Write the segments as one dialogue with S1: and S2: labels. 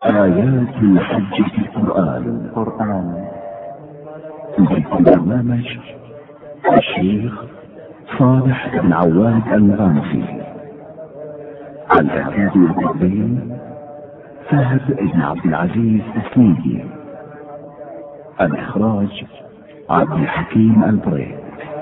S1: آيات الحج في القرآن. برنامج الشيخ صالح بن عواد المغامسي. الإعداد والتقديم فهد بن عبد العزيز السنيدي. الإخراج عبد الحكيم البريد.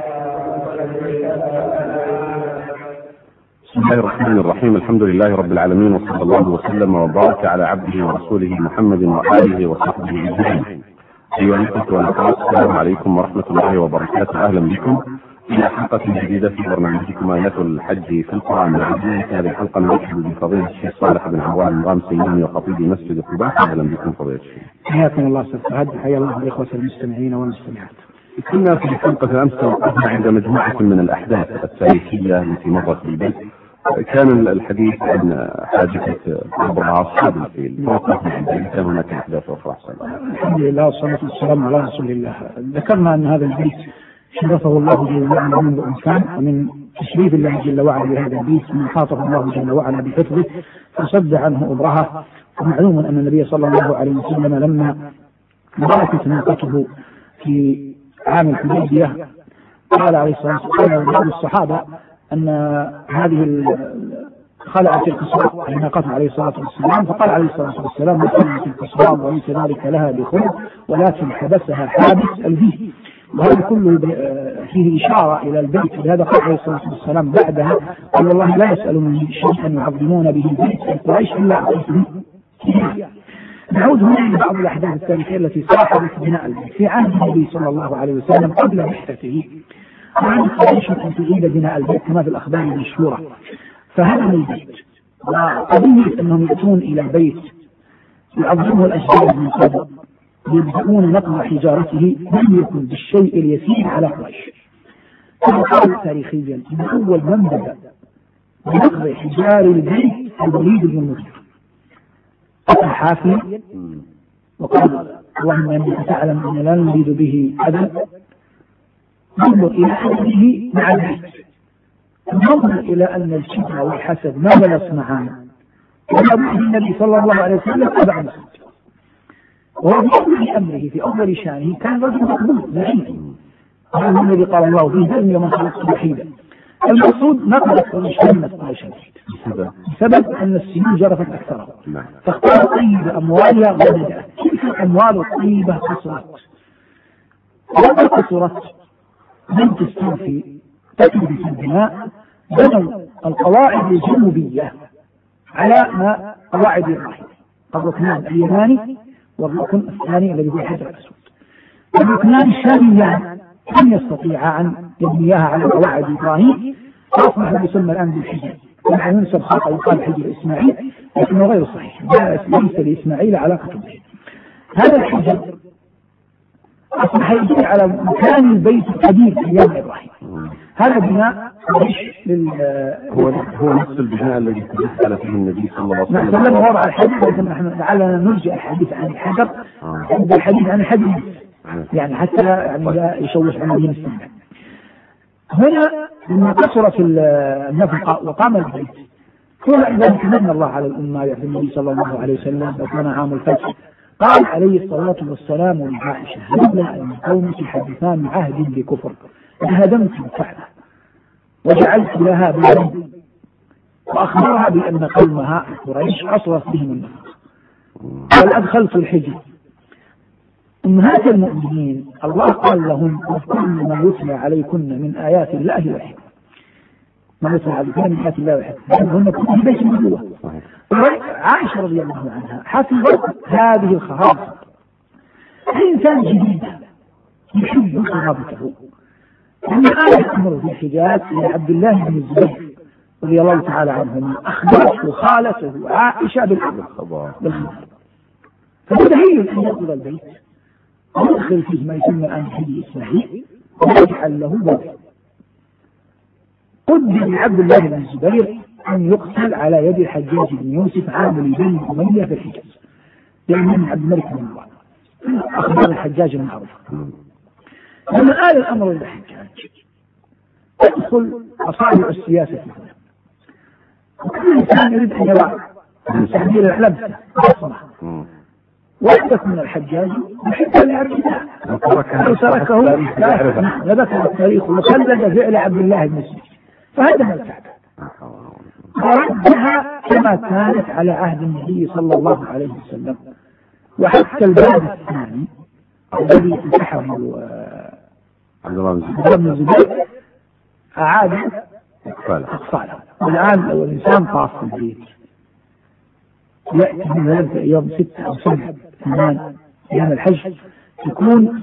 S2: بسم الله الرحمن الرحيم. الحمد لله رب العالمين، وصلى الله وسلم وبارك على عبده ورسوله محمد وآله وصحبه أجمعين. أيها الأخوة والأخوات، السلام عليكم ورحمة الله وبركاته. أهلا بكم إلى حلقة جديدة في برنامجكم آيات الحج في القرآن. في هذه الحلقة نرحب بفضيلة الشيخ صالح بن عواد المغامسي وخطيب مسجد قباء. أهلا بكم فضيلة الشيخ.
S3: حياكم الله أستاذ فهد، حيا الله الإخوة المستمعين والمستمعات.
S2: كنا في حلقة الأمس توقفنا عند مجموعة من الأحداث التاريخية التي مرت في البلد. كان الحديث عن حادثة أبرهة أصحاب الفيل. توقفنا عند كان هناك أحداث أخرى.
S3: الحمد لله والصلاة والسلام على رسول الله. ذكرنا أن هذا البيت شرفه الله جل وعلا منذ إنسان، ومن تشريف الله جل وعلا بهذا البيت من خاطب الله جل وعلا بحفظه فصد عنه أبرهة. ومعلوم أن النبي صلى الله عليه وسلم لما ضاقت ناقته في عام الحديبية قال عليه الصلاة والسلام بعض الصحابة أن هذه خلعت القصواء ناقته عليه الصلاة والسلام، فقال عليه الصلاة والسلام خلعت القصواء وليس ذلك لها بخلق ولكن حبسها حابس الفيل. وهذا كله فيه إشارة إلى البيت. لهذا قال عليه الصلاة والسلام بعدها قال والله لا يسألون شيئا يعظمون به البيت قريش إلا أعطيته. نعود هنا إلى بعض الأحداث التاريخية التي صاحبت بناء البيت في عهد النبي صلى الله عليه وسلم قبل بعثته. وعند قريش أن تعيد بناء البيت كما في الأخبار المشهورة. فهدموا البيت، وقضية أنهم يأتون إلى البيت يعظمه الأشجار من قبل يبدأون نقل حجارته لم يكن بالشيء اليسير على قريش. كما قال تاريخيا أن أول من بدأ بنقل حجار البيت الوليد بن المغيرة. أتى حافيا وقال اللهم إنك تعلم أن لا نريد به أذى، ننظر إلى حسده مع البيت، ننظر إلى أن الشبه والحسد ما بلغ معنا، ولا بد النبي صلى الله عليه وسلم أبع مسجد. وهو في أول أمره في أول شأنه كان رجل مقبول نعيم، هذا الذي قال الله فيه ذرني ومن خلقت وحيدا. المقصود نقلت ومشتمت قريش بسبب أن السنين جرفت أكثرها، فاختار طيب أموالها وبدأت تلك الأموال الطيبة قصرت. لما قصرت لم تستوفي تكلفة البناء، بنوا القواعد الجنوبية على ما قواعد إبراهيم، الركنان اليماني والركن الثاني الذي هو الحجر الأسود. الركنان الشاميان لم يستطيعا أن يبنيها على قواعد إبراهيم، فأصبح يسمى الآن بالحجر، ومع ينسب خطأ يقال حجر إسماعيل لكنه غير صحيح، ليس لإسماعيل علاقة به. هذا الحجر أصبح يدل على مكان البيت القديم في أيام إبراهيم. هذا بناء
S2: هو نفس البناء الذي تدخل فيه النبي صلى الله عليه وسلم.
S3: نحن وضع الحديث لعلنا نرجع الحديث عن الحجر عند الحديث عن الحديث، يعني حتى يعني لا يشوش عن الدين السنة. هنا لما قصرت النفقة وقام البيت ثم ذلك من الله على الأمة في النبي صلى الله عليه وسلم وكان عام الفتح. قال عليه الصلاة والسلام لعائشة لولا أن قومك يحدثان عهد بكفر لهدمت الكعبة وجعلت لها بيتا، وأخبرها بأن قومها قريش عصرت بهم النفق بل أدخلت الحجر. أمهات المؤمنين الله قال لهم كل ما يتلى عليكن من آيات الله والحكمة، ما يتلى عليكن من آيات الله والحكمة هن كل بيت النبوة. عائشة رضي الله عنها حفظت هذه الخصائص. الإنسان جديد يحب قرابته. لما آل الأمر في الحجاز إلى عبد الله بن الزبير رضي الله تعالى عنه أخبرته خالته عائشة بالخبر، فمتهيئ أن يدخل البيت ويدخل فيه ما يسمى الآن حجر إسماعيل ويجعل له باب. قدر لعبد الله بن الزبير أن يقتل على يد الحجاج بن يوسف عامل بن أمية في الحجاز، لأن عبد الملك بن مروان أخبار الحجاج المعروفة. لما آل الأمر إلى الحجاج تدخل أصابع السياسة، وكل إنسان يريد أن يضع تعبير لبسه بصمة وحدة من الحجاج حتى لأرجله لو تركه لذكر التاريخ وخلد فعل عبد الله بن مسعود فهدم الكعبة وردها كما كانت على عهد النبي صلى الله عليه وسلم. وحتى الباب الثاني الذي فتحه عبد الله بن الزبير أعاد أقفاله. والآن لو الإنسان طاف في البيت يأتي من ذلك يوم 6 أو 7 8 أيام الحج يكون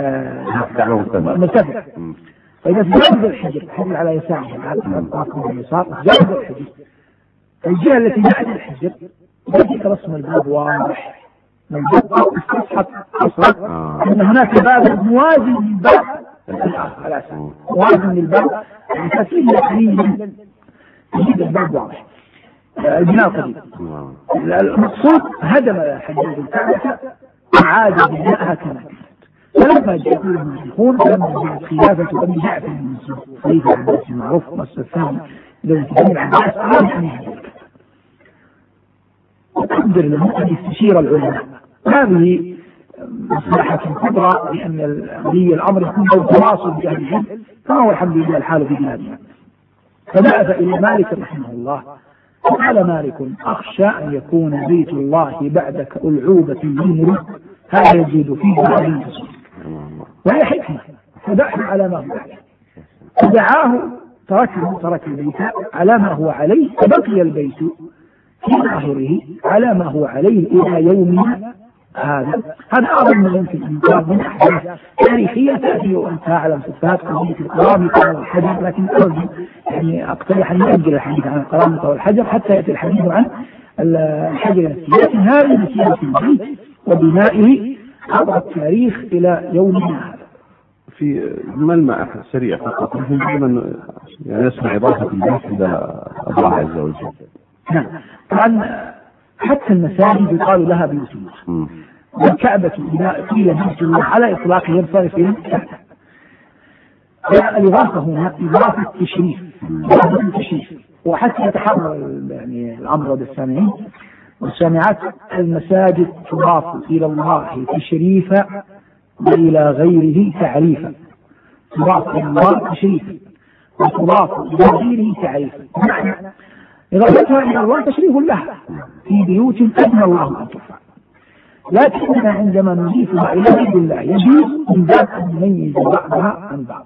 S3: مرتفع. فإذا تجاوز الحجر على يساره على اليسار تجاوز الحجر الجهة التي بعد الحجر يجب رسم الباب واضح استصحب أصلا أن هناك باب موازي للباب الآخر موازي للباب الأساسي قليلا يجب الباب واضح. البناء قديم. المقصود هدم الحجاج الكعبة وعاد بناءها كما كانت. فلما جاءوا المشركون فلما جاءت خلافة أبي جعفر بن مسعود خليفة العباس المعروف والثاني الذي تبني العباس أراد أن يهدم وقدر له أن يستشير العلماء. هذه مصلحة كبرى لأن ولي الأمر يكون له تواصل بأهل العلم كما هو الحمد لله الحال في بلادنا. فبعث إلى مالك رحمه الله قال مالك أخشى أن يكون بيت الله بعدك ألعوبة للملوك هذا يزيد فيه عليه وهي حكمة فدعه على ما هو عليه فدعاه ترك البيت على ما هو عليه فبقي البيت في ظاهره على ما هو عليه إلى يومنا هذا أعظم من يمكن أن يكون من أحداث تاريخية تأتي وأنت تعلم صفات قضية القرامطة والحجر لكن أرجو يعني أقترح أن نؤجل الحديث عن القرامطة والحجر حتى يأتي الحديث عن الحجر نفسه. لكن هذه مسيرة البيت وبنائه عبر التاريخ إلى يومنا هذا.
S2: في ملمح سريع فقط دائما يعني نسمع إضافة البيت إلى الله عز وجل.
S3: نعم طبعا حتى المساجد يقال لها بيوت الله والكعبة إذا قيل بيت الله على إطلاق ينصرف إلى الكعبة. الإضافة هنا إضافة تشريف وحتى يتحرر يعني الأمر بالسامعين والسامعات المساجد تضاف إلى الله تشريفا وإلى غيره تعريفا. تضاف إلى الله تشريفا وتضاف إلى غيره تعريفا. معنى إضافتها إلى الله تشريف لها في بيوت أذن الله أن ترفع. لكننا عندما نضيفها إلى غير الله يجوز من باب أن نميز بعضها عن بعض.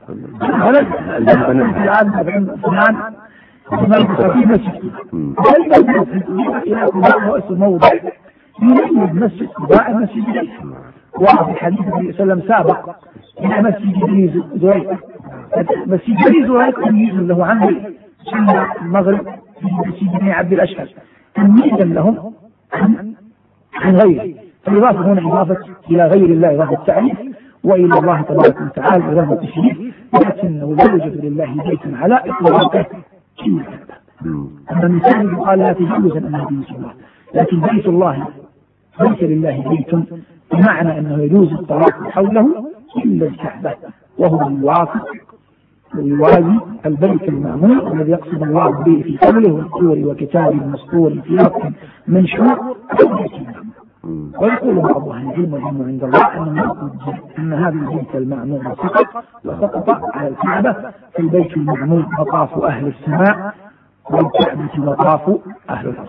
S3: الآن فلان في مسجد إلى رأس موضع يميز مسجد قباء مسجد وفي حديث النبي صلى الله عليه وسلم سابق إلى مسجد بني زريق. مسجد بني زريق تمييز له عن سنة المغرب في مسجد بني عبد الأشهر تمييزا لهم عن غيره. فالإضافة هنا إضافة إلى غير الله إضافة التعريف وإلى الله تبارك وتعالى إضافة التشريف لكنه لا يوجد لله بيت على إطلاقه كما أما المثال يقال لا تجوز أنه بيت الله لكن بيت الله ليس لله بيت بمعنى أنه يجوز الطواف حوله إلا الكعبة وهو الواقع ويوازي البيت المعمور الذي يقصد الله به في قوله والطور وكتاب مسطور في وقت منشور ويقول بعض أهل العلم عند الله أن هذا البيت المعمور سقط على الكعبة في البيت المعمور مطاف أهل السماء والكعبة مطاف أهل الأرض.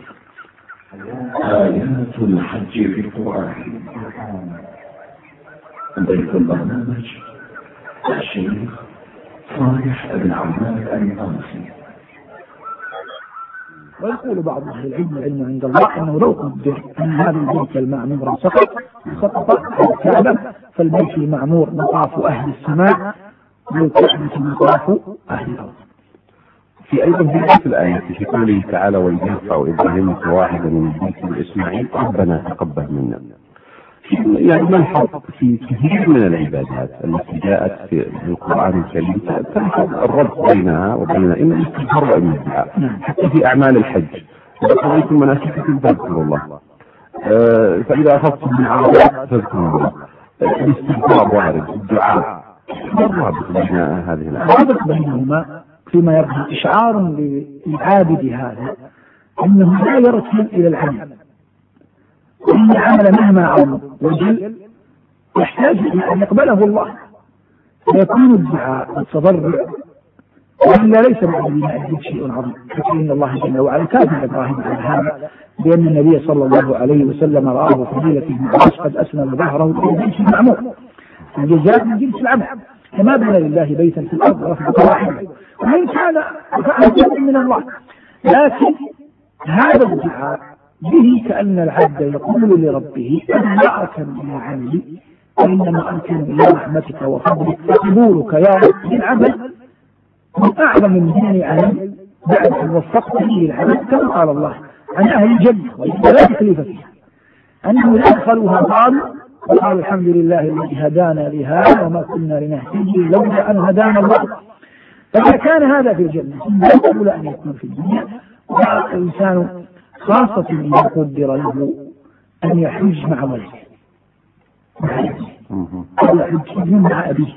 S1: آيات الحج في القرآن. ضيف البرنامج الشيخ صالح بن عباد الأنصاري.
S3: ويقول بعض أهل العلم عند الله أنه لو قدر أن هذا البيت المعمور سقط على الكعبة فالبيت المعمور مطاف أهل السماء والكعبة مطاف أهل الأرض.
S2: في أيضا في الآية في قوله تعالى وإذ يرفع إبراهيم واحدا من البيت وإسماعيل ربنا تقبل منا. يعني ملحظ في كثير من العبادات التي جاءت في القرآن الكريم تلحظ الربط بينها وبين إن الاستغفار وإن الدعاء حتى في أعمال الحج إذا قضيتم مناسككم فاذكروا الله فإذا أخذتم من عرفات فاذكروا الله الاستغفار وارد الدعاء الرابط بين هذه
S3: الرابط بينهما فيما يبدو إشعار للعابد هذا أنه لا يركن إلى العمل، وإن العمل مهما عظم وجل يحتاج إلى أن يقبله الله، فيكون الدعاء والتضرع وإلا ليس الذي يؤدي شيء عظيم. فإن الله جل وعلا كافر إبراهيم على هذا بأن النبي صلى الله عليه وسلم رآه فضيلة بن عباس قد أسند ظهره إلى الجنس المعمور، الجزاء من جنس العمل، كما بنى لله بيتا في الأرض رفع قواعده، وإن كان فعل من الله. لكن هذا الدعاء به كأن العبد يقول لربه أنا لا أركن إلى عملي وإنما أركن إلى رحمتك وفضلك، فقبولك يا رب العمل من أعظم من علي بعد أن وفقتني للعمل، كما قال الله عن أهل الجنة وإذا لا تكليف فيها أنهم أدخلوها قالوا الحمد لله الذي هدانا لهذا وما كنا لنهتدي لولا أن هدانا الله. فإذا كان هذا في الجنة يقول أن يكون في الدنيا، والإنسان خاصة إذا قدر له أن يحج مع ولده أو يحج مع أبيه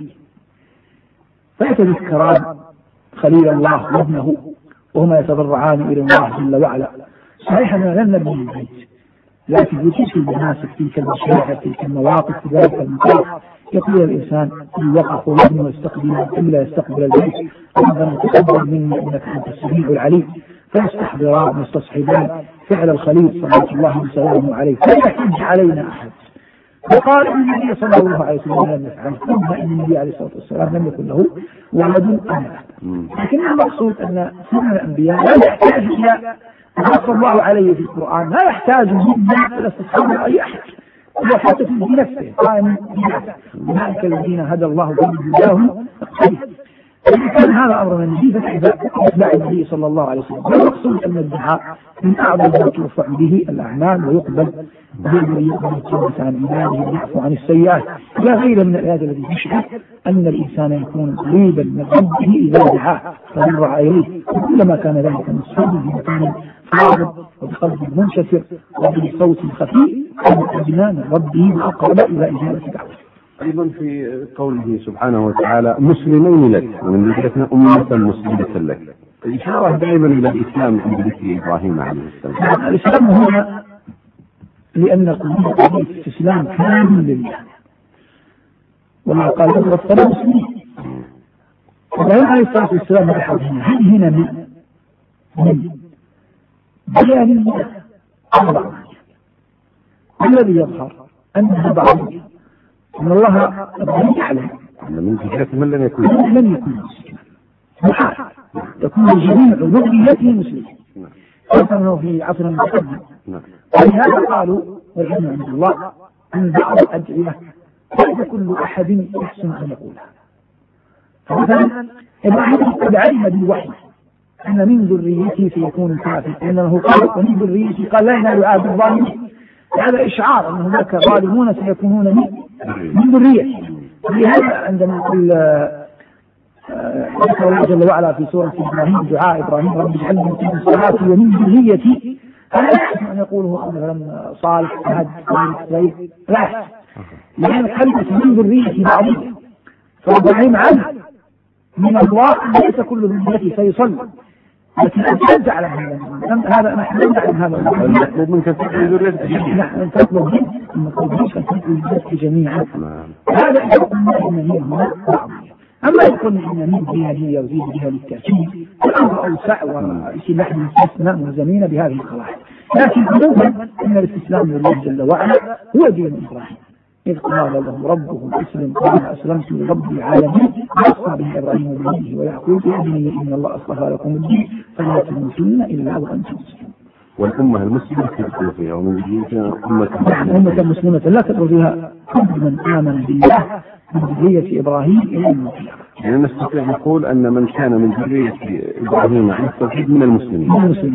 S3: فيتذكران خليل الله وابنه وهما يتضرعان إلى الله جل وعلا. صحيح أننا لن نبني البيت، لكن في المناسك تلك المشاعر تلك المواقف في ذلك المكان يقول الإنسان يوقف ويبني ويستقبل إلا يستقبل البيت ربنا تقبل منا إنك أنت السميع العليم، فيستحضران ويستصحبان فعل الخليل صلى الله وسلم عليه فلا يحج علينا أحد. فقال إن النبي صلى الله عليه وسلم لم يفعل، ثم إن النبي عليه الصلاة والسلام لم يكن له ولد أنا. لكن المقصود أن سنن الأنبياء لا يحتاج إلى نص الله عليه في القرآن، لا يحتاج منا إلى استصحاب أي أحد، وحتى في نفسه قائم بنفسه أولئك الذين هدى الله بهداهم اقتدوا. كان هذا أمر من النبي فاتباع النبي صلى الله عليه وسلم. والمقصود أن الدعاء من أعظم ما ترفع به الأعمال ويقبل به يقبل التوبة عن عباده ويعفو عن السيئات، لا غير من الآيات التي تشهد أن الإنسان يكون قريبا من ربه إذا دعاه فضرع إليه، وكلما كان ذلك مصحوبا بمكان فاضل وبقلب منشفر وبصوت خفيف كان أدنى من ربه وأقرب إلى إجابة دعوته.
S2: أيضا في قوله سبحانه وتعالى مسلمين لك ومن ذريتنا أمة مسلمة لك، الإشارة دائما إلى الإسلام عند ذكر إبراهيم عليه السلام.
S3: الإسلام هنا لأن القضية في الإسلام كامل لله، وما قال الصلاة مسلمين. إبراهيم عليه الصلاة والسلام هنا من بيان الله أربع، الذي يظهر أنها بعض أن الله يعلم
S2: من جهة من لم يكن
S3: مسلما محال يكون جميع ذريته مسلمين خاصة في عصر متقدم. ولهذا قالوا والعلم عند الله أن بعض الأدعية ليس كل أحد يحسن أن يقولها. فمثلا إبراهيم قد علم بالوحي أن من ذريته سيكون كافر، لأنه قال ومن ذريته قال لا ينال عهد الظالمين، هذا إشعار أن هناك ظالمون سيكونون من ذريته. لهذا عندما يقول الله جل وعلا في سورة إبراهيم دعاء إبراهيم رب اجعلني مقيم صلاتي ومن ذريتي، فلا يحسن أن يقوله مثلا صالح هاد زيد، لا يحسن، لأن كلمة من ذريتي بعضية. فإبراهيم علم من الله ليس كل ذريته سيصلي، لكن أنت تعلم هذا، نحن لا نعلم هذا
S2: المطلوب منك تدعي ذريتك،
S3: نحن تطلب منك أن تدعي ذريتك جميعا. هذا إذا قلنا إن هنا بعضية. أما يقول إن من بها هي يزيد بها للتأكيد الأمر أوسع ويصير نحن نستثنى ملزمين بهذه القواعد. لكن عموما أن الاستسلام لله جل وعلا هو دين إبراهيم، إذ قال له ربه أسلم قال أسلمت لرب العالمين، وصى به إبراهيم بنيه ويعقوب يا بني إن الله أصطفى لكم الدين فلا تموتن إلا وأنتم مسلمون.
S2: والأمة المسلمة تدخل فيها ومن ذريتها
S3: أمة مسلمة لا تدخل فيها كل من آمن بالله من ذرية إبراهيم إلى يوم القيامة.
S2: يعني نستطيع نقول أن من كان من ذرية إبراهيم عليه التوحيد من المسلمين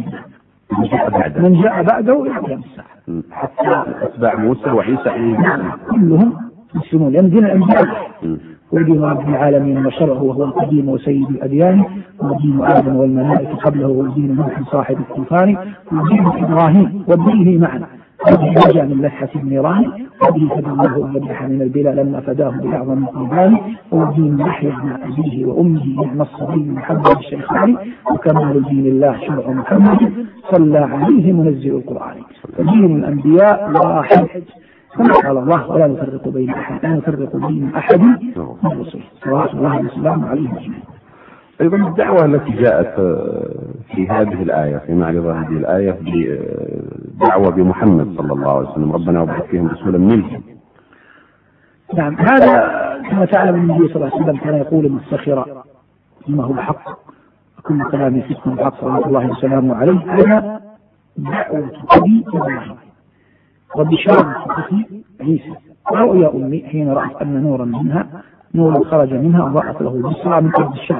S2: من
S3: جاء بعده إلى قيام الساعة
S2: حتى أتباع موسى وعيسى عليه السلام
S3: كلهم مسلمون، لأن دين الأنبياء هو دين رب العالمين وشرعه وهو القديم وسيد الأديان، ودين آدم والملائكة قبله ودين نوح صاحب الطوفان ودين إبراهيم ودينه معا. وبه نجا من لحة النيران، وبه فدى الله ومدح من البلا لما فداه بأعظم القربان، وبه من يحيى ابن أبيه وأمه نعم الصبي محمد الشيخان، وكمال دين الله شرع محمد صلى عليه منزل القرآن. فدين الأنبياء واحد كما قال الله ولا نفرق بين أحد، لا نفرق بين أحد من رسله صلوات الله وسلامه عليه أجمعين.
S2: أيضا الدعوة التي جاءت في هذه الآية، في معرض هذه الآية بدعوة بمحمد صلى الله عليه وسلم، ربنا وبعث فيهم رسولا منهم.
S3: نعم، هذا كما تعلم النبي صلى الله عليه وسلم كان يقول مستخرا ما هو الحق، كل كلام يفتن الحق صلى الله وسلامه عليه، أنا دعوة أبي إبراهيم وبشارة أخي عيسى ورؤيا أمي حين رأت أن نورا منها نور خرج منها وضاءت له بصرى من أرض الشام.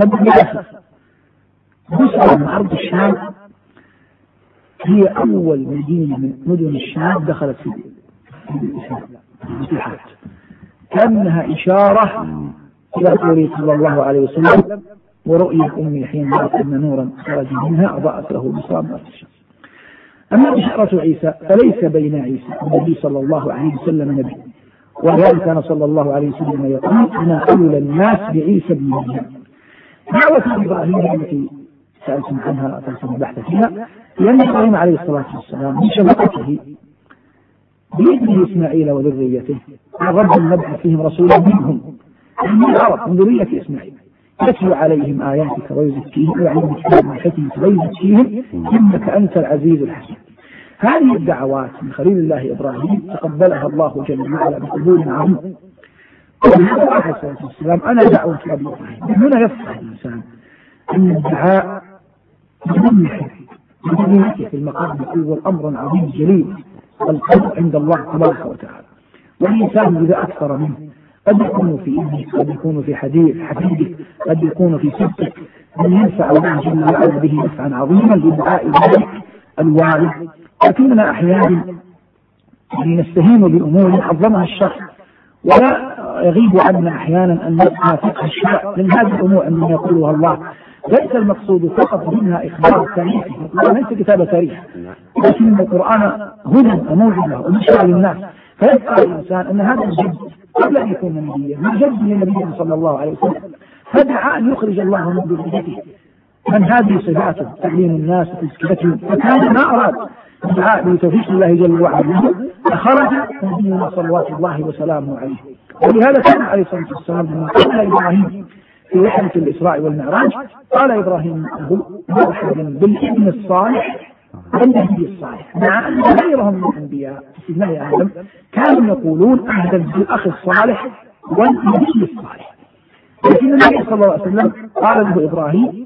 S3: بصرى من أرض الشام هي أول مدينة من مدن الشام دخلت في الإسلام المسيحات، كأنها إشارة إلى قوله صلى الله عليه وسلم ورؤيا أمي حين رأت أن نورا خرج منها وضاءت له بصرى من أرض الشام. أما بشارة عيسى فليس بين عيسى والنبي صلى الله عليه وسلم نبي، ولذلك كان صلى الله عليه وسلم يقول أنا أولى الناس بعيسى بن مريم. دعوة إبراهيم التي سألتم عنها فلسفة البحث فيها، لأن إبراهيم عليه الصلاة والسلام من شفقته بابنه إسماعيل وذريته الرب نبعث فيهم رسولا منهم من العرب من ذرية إسماعيل يتلو عليهم آياتك ويزكيهم ويعلمهم الكتاب والحكمة ويزكيهم إنك أنت العزيز الحكيم. هذه الدعوات من خليل الله إبراهيم تقبلها الله جل وعلا بقبول عظيم. ولهذا عليه الصلاة والسلام أنا دعوة أبي إبراهيم. هنا يفهم الإنسان أن الدعاء بدنيته في المقام الأول أمر عظيم جليل والقدر عند الله تبارك وتعالى، والإنسان إذا أكثر منه قد يكون في ابنك، قد يكون في حفيدك، قد يكون في صدقك، من ينفع الله جل وعلا به نفعا عظيما بدعاء ذلك الوالد. لكننا أحيانا نستهين بأمور عظمها الشرع ولا يغيب عنا أحيانا أن نسمع فقه الشرع من هذه الأمور عندما يقولها الله. ليس المقصود فقط منها إخبار تاريخي، القرآن ليس كتاب تاريخ، لكن القرآن هدى وموعظة وبشرى للناس، فيبقى الإنسان أن هذا الجد قبل أن يكون نبيا من جد للنبي صلى الله عليه وسلم، فدعا أن يخرج الله من ذريته من هذه صفاته تعليم الناس وتزكيتهم، فكان ما أراد الدعاء بتوفيق الله جل وعلا فخرج نبينا صلوات الله وسلامه عليه. ولهذا كان عليه الصلاة والسلام لما قال إبراهيم في رحلة الإسراء والمعراج قال إبراهيم مرحبا بالابن الصالح والنبي الصالح، مع أن غيرهم من الأنبياء في الله آدم كانوا يقولون أهلا بالأخ الصالح والنبي الصالح، لكن النبي صلى الله عليه وسلم قال له إبراهيم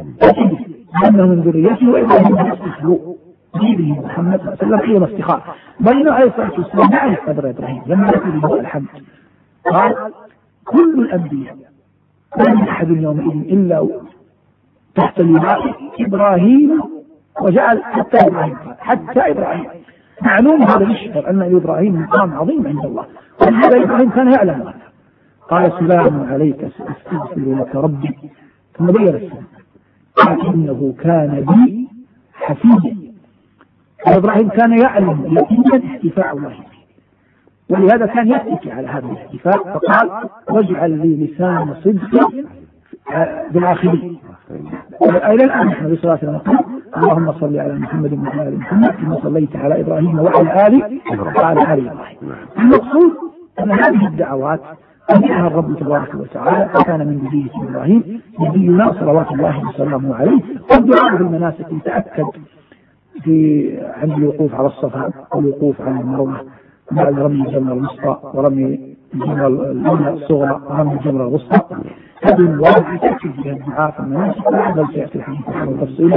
S3: أنه من ذريته وإبراهيم يستخلو بابنه محمد صلى الله عليه وسلم حين افتخار. بين عليه الصلاة والسلام يعرف قدر إبراهيم لما يأتي به الحمد قال كل الأنبياء لا من أحد يومئذ إلا تحت لواء إبراهيم، وجعل حتى إبراهيم معلوم هذا يشعر أن إبراهيم مقام عظيم عند الله، ولهذا إبراهيم كان يعلم هذا. قال سلام عليك سأستغفر لك ربي، ثم بين السلام قال إنه كان بي حفيظا. إبراهيم كان يعلم يقينا استيفاء الله، ولهذا كان يأتي على هذا الاستيفاء فقال واجعل لي لسان صدق بالآخرين. إلى الآن نحن بصلاة نقول اللهم صل على محمد وعلى آل محمد كما صليت على إبراهيم وعلى آل إبراهيم. المقصود أن هذه الدعوات أنها الرب تبارك وتعالى كان من ذرية إبراهيم نبينا صلوات الله وسلامه عليه. والدعاء في المناسك يتأكد عند الوقوف على الصفا والوقوف على المروة بعد رمي الجمرة الوسطى ورمي الجمرة الصغرى ورمي الجمرة الوسطى. هذه الواجب تأكد بها الدعاء في المناسك بل سيأتي الحديث عن تفصيله.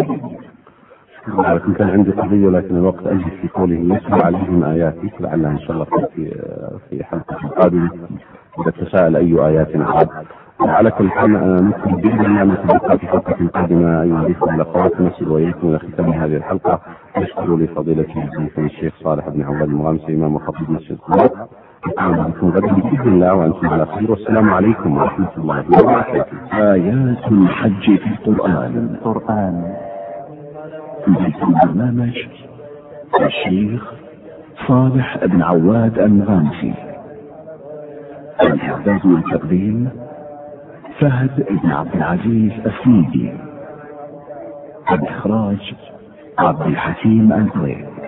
S2: لكن كان عندي قضية لكن الوقت أجل في قوله يتلو عليهم آياتي، لعلها إن شاء الله في حلقة قادمة إذا تساءل أي آيات عاد. على كل حال مثل بإذن الله نتبقى في حلقة قادمة أيها الإخوة الأخوات نصل وإليكم إلى ختام هذه الحلقة. نشكر لفضيلة الشيخ صالح بن عواد المغامسي إمام وخطيب مسجد القدس. بكم غدا بإذن الله وأنتم على خير، والسلام عليكم ورحمة الله وبركاته.
S1: آيات الحج في القرآن في برنامج الشيخ صالح بن عواد المغامسي. الإعداد والتقديم فهد بن عبد العزيز السيدي. الإخراج عبد الحكيم أنطوي.